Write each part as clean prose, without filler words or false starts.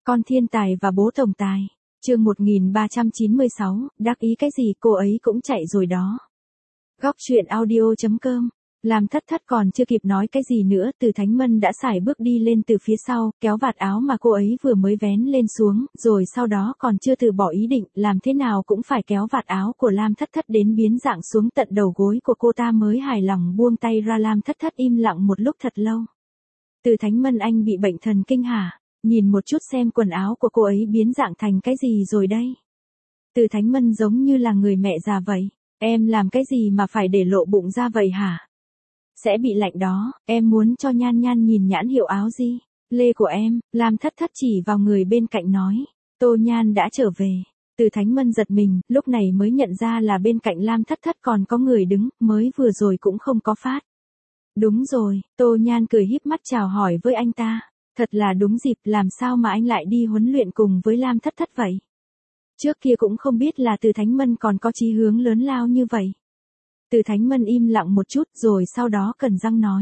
Con thiên tài và bố tổng tài. Chương 1396, đắc ý cái gì cô ấy cũng chạy rồi đó. Góc truyện audio.com. Làm thất thất còn chưa kịp nói cái gì nữa, Từ Thánh Mân đã sải bước đi lên từ phía sau, kéo vạt áo mà cô ấy vừa mới vén lên xuống, rồi sau đó còn chưa từ bỏ ý định, làm thế nào cũng phải kéo vạt áo của Lam Thất Thất đến biến dạng xuống tận đầu gối của cô ta mới hài lòng buông tay ra. Lam Thất Thất im lặng một lúc thật lâu. Từ Thánh Mân, anh bị bệnh thần kinh hả? Nhìn một chút xem quần áo của cô ấy biến dạng thành cái gì rồi đây. Từ Thánh Mân giống như là người mẹ già vậy. Em làm cái gì mà phải để lộ bụng ra vậy hả? Sẽ bị lạnh đó, em muốn cho Nhan Nhan nhìn nhãn hiệu áo gì? Lê của em. Lam Thất Thất chỉ vào người bên cạnh nói. Tô Nhan đã trở về. Từ Thánh Mân giật mình, lúc này mới nhận ra là bên cạnh Lam Thất Thất còn có người đứng, mới vừa rồi cũng không có phát. Đúng rồi, Tô Nhan cười híp mắt chào hỏi với anh ta. Thật là đúng dịp, làm sao mà anh lại đi huấn luyện cùng với Lam Thất Thất vậy? Trước kia cũng không biết là Từ Thánh Mân còn có chí hướng lớn lao như vậy. Từ Thánh Mân im lặng một chút rồi sau đó cắn răng nói.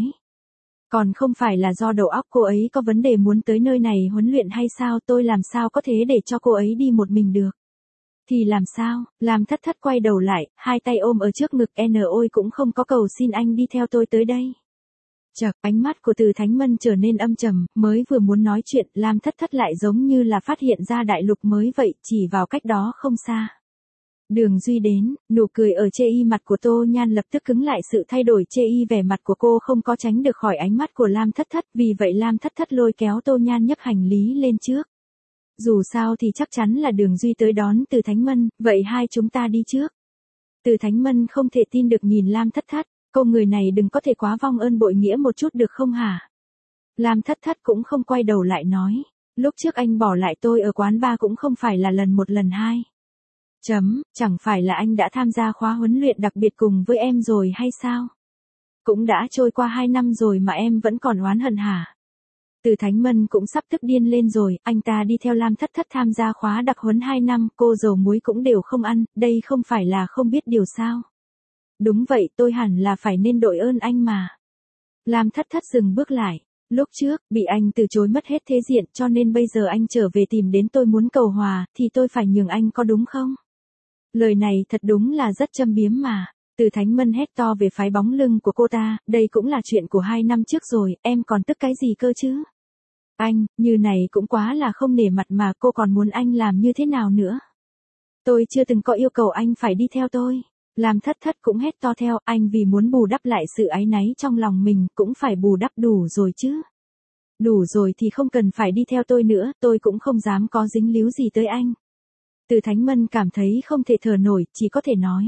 Còn không phải là do đầu óc cô ấy có vấn đề muốn tới nơi này huấn luyện hay sao, tôi làm sao có thể để cho cô ấy đi một mình được. Thì làm sao? Lam Thất Thất quay đầu lại, hai tay ôm ở trước ngực, ôi cũng không có cầu xin anh đi theo tôi tới đây. Chậc, ánh mắt của Từ Thánh Mân trở nên âm trầm, mới vừa muốn nói chuyện, Lam Thất Thất lại giống như là phát hiện ra đại lục mới vậy, chỉ vào cách đó không xa. Đường Duy đến, nụ cười ở chê y mặt của Tô Nhan lập tức cứng lại, sự thay đổi chê y vẻ mặt của cô không có tránh được khỏi ánh mắt của Lam Thất Thất, vì vậy Lam Thất Thất lôi kéo Tô Nhan nhấc hành lý lên trước. Dù sao thì chắc chắn là Đường Duy tới đón Từ Thánh Mân, vậy hai chúng ta đi trước. Từ Thánh Mân không thể tin được nhìn Lam Thất Thất. Cô người này đừng có thể quá vong ơn bội nghĩa một chút được không hả? Lam Thất Thất cũng không quay đầu lại nói. Lúc trước anh bỏ lại tôi ở quán bar cũng không phải là lần một lần hai. Chẳng phải là anh đã tham gia khóa huấn luyện đặc biệt cùng với em rồi hay sao? Cũng đã trôi qua 2 năm rồi mà em vẫn còn oán hận hả? Từ Thánh Mân cũng sắp tức điên lên rồi, anh ta đi theo Lam Thất Thất tham gia khóa đặc huấn 2 năm, cô dầu muối cũng đều không ăn, đây không phải là không biết điều sao? Đúng vậy, tôi hẳn là phải nên đội ơn anh mà. Lam Thất Thất dừng bước lại. Lúc trước, bị anh từ chối mất hết thế diện, cho nên bây giờ anh trở về tìm đến tôi muốn cầu hòa, thì tôi phải nhường anh có đúng không? Lời này thật đúng là rất châm biếm mà. Từ Thánh Mân hét to về phái bóng lưng của cô ta, đây cũng là chuyện của 2 năm trước rồi, em còn tức cái gì cơ chứ? Anh, như này cũng quá là không nể mặt mà, cô còn muốn anh làm như thế nào nữa? Tôi chưa từng có yêu cầu anh phải đi theo tôi. Lam Thất Thất cũng hét to theo, anh vì muốn bù đắp lại sự áy náy trong lòng mình, cũng phải bù đắp đủ rồi chứ. Đủ rồi thì không cần phải đi theo tôi nữa, tôi cũng không dám có dính líu gì tới anh. Từ Thánh Mân cảm thấy không thể thở nổi, chỉ có thể nói.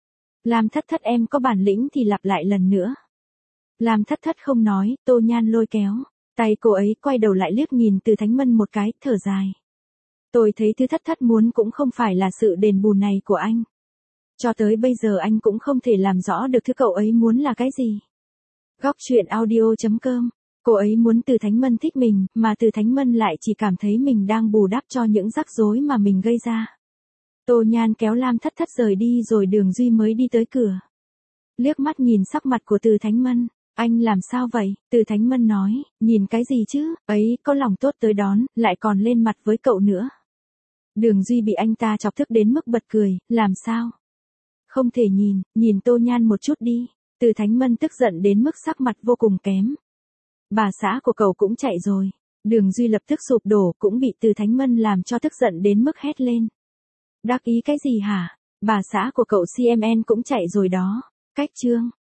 Lam Thất Thất, em có bản lĩnh thì lặp lại lần nữa. Lam Thất Thất không nói, Tô Nhan lôi kéo. Tay cô ấy quay đầu lại liếc nhìn Từ Thánh Mân một cái, thở dài. Tôi thấy thứ Thất Thất muốn cũng không phải là sự đền bù này của anh. Cho tới bây giờ anh cũng không thể làm rõ được thứ cậu ấy muốn là cái gì. Góc truyện audio.com. Cô ấy muốn Từ Thánh Mân thích mình, mà Từ Thánh Mân lại chỉ cảm thấy mình đang bù đắp cho những rắc rối mà mình gây ra. Tô Nhan kéo Lam Thất Thất rời đi rồi Đường Duy mới đi tới cửa. Liếc mắt nhìn sắc mặt của Từ Thánh Mân. Anh làm sao vậy? Từ Thánh Mân nói, nhìn cái gì chứ, ấy có lòng tốt tới đón, lại còn lên mặt với cậu nữa. Đường Duy bị anh ta chọc tức đến mức bật cười, làm sao? Không thể nhìn Tô Nhan một chút đi. Từ Thánh Mân tức giận đến mức sắc mặt vô cùng kém. Bà xã của cậu cũng chạy rồi. Đường Duy lập tức sụp đổ, cũng bị Từ Thánh Mân làm cho tức giận đến mức hét lên. Đắc ý cái gì hả? Bà xã của cậu CMN cũng chạy rồi đó. Cách chương.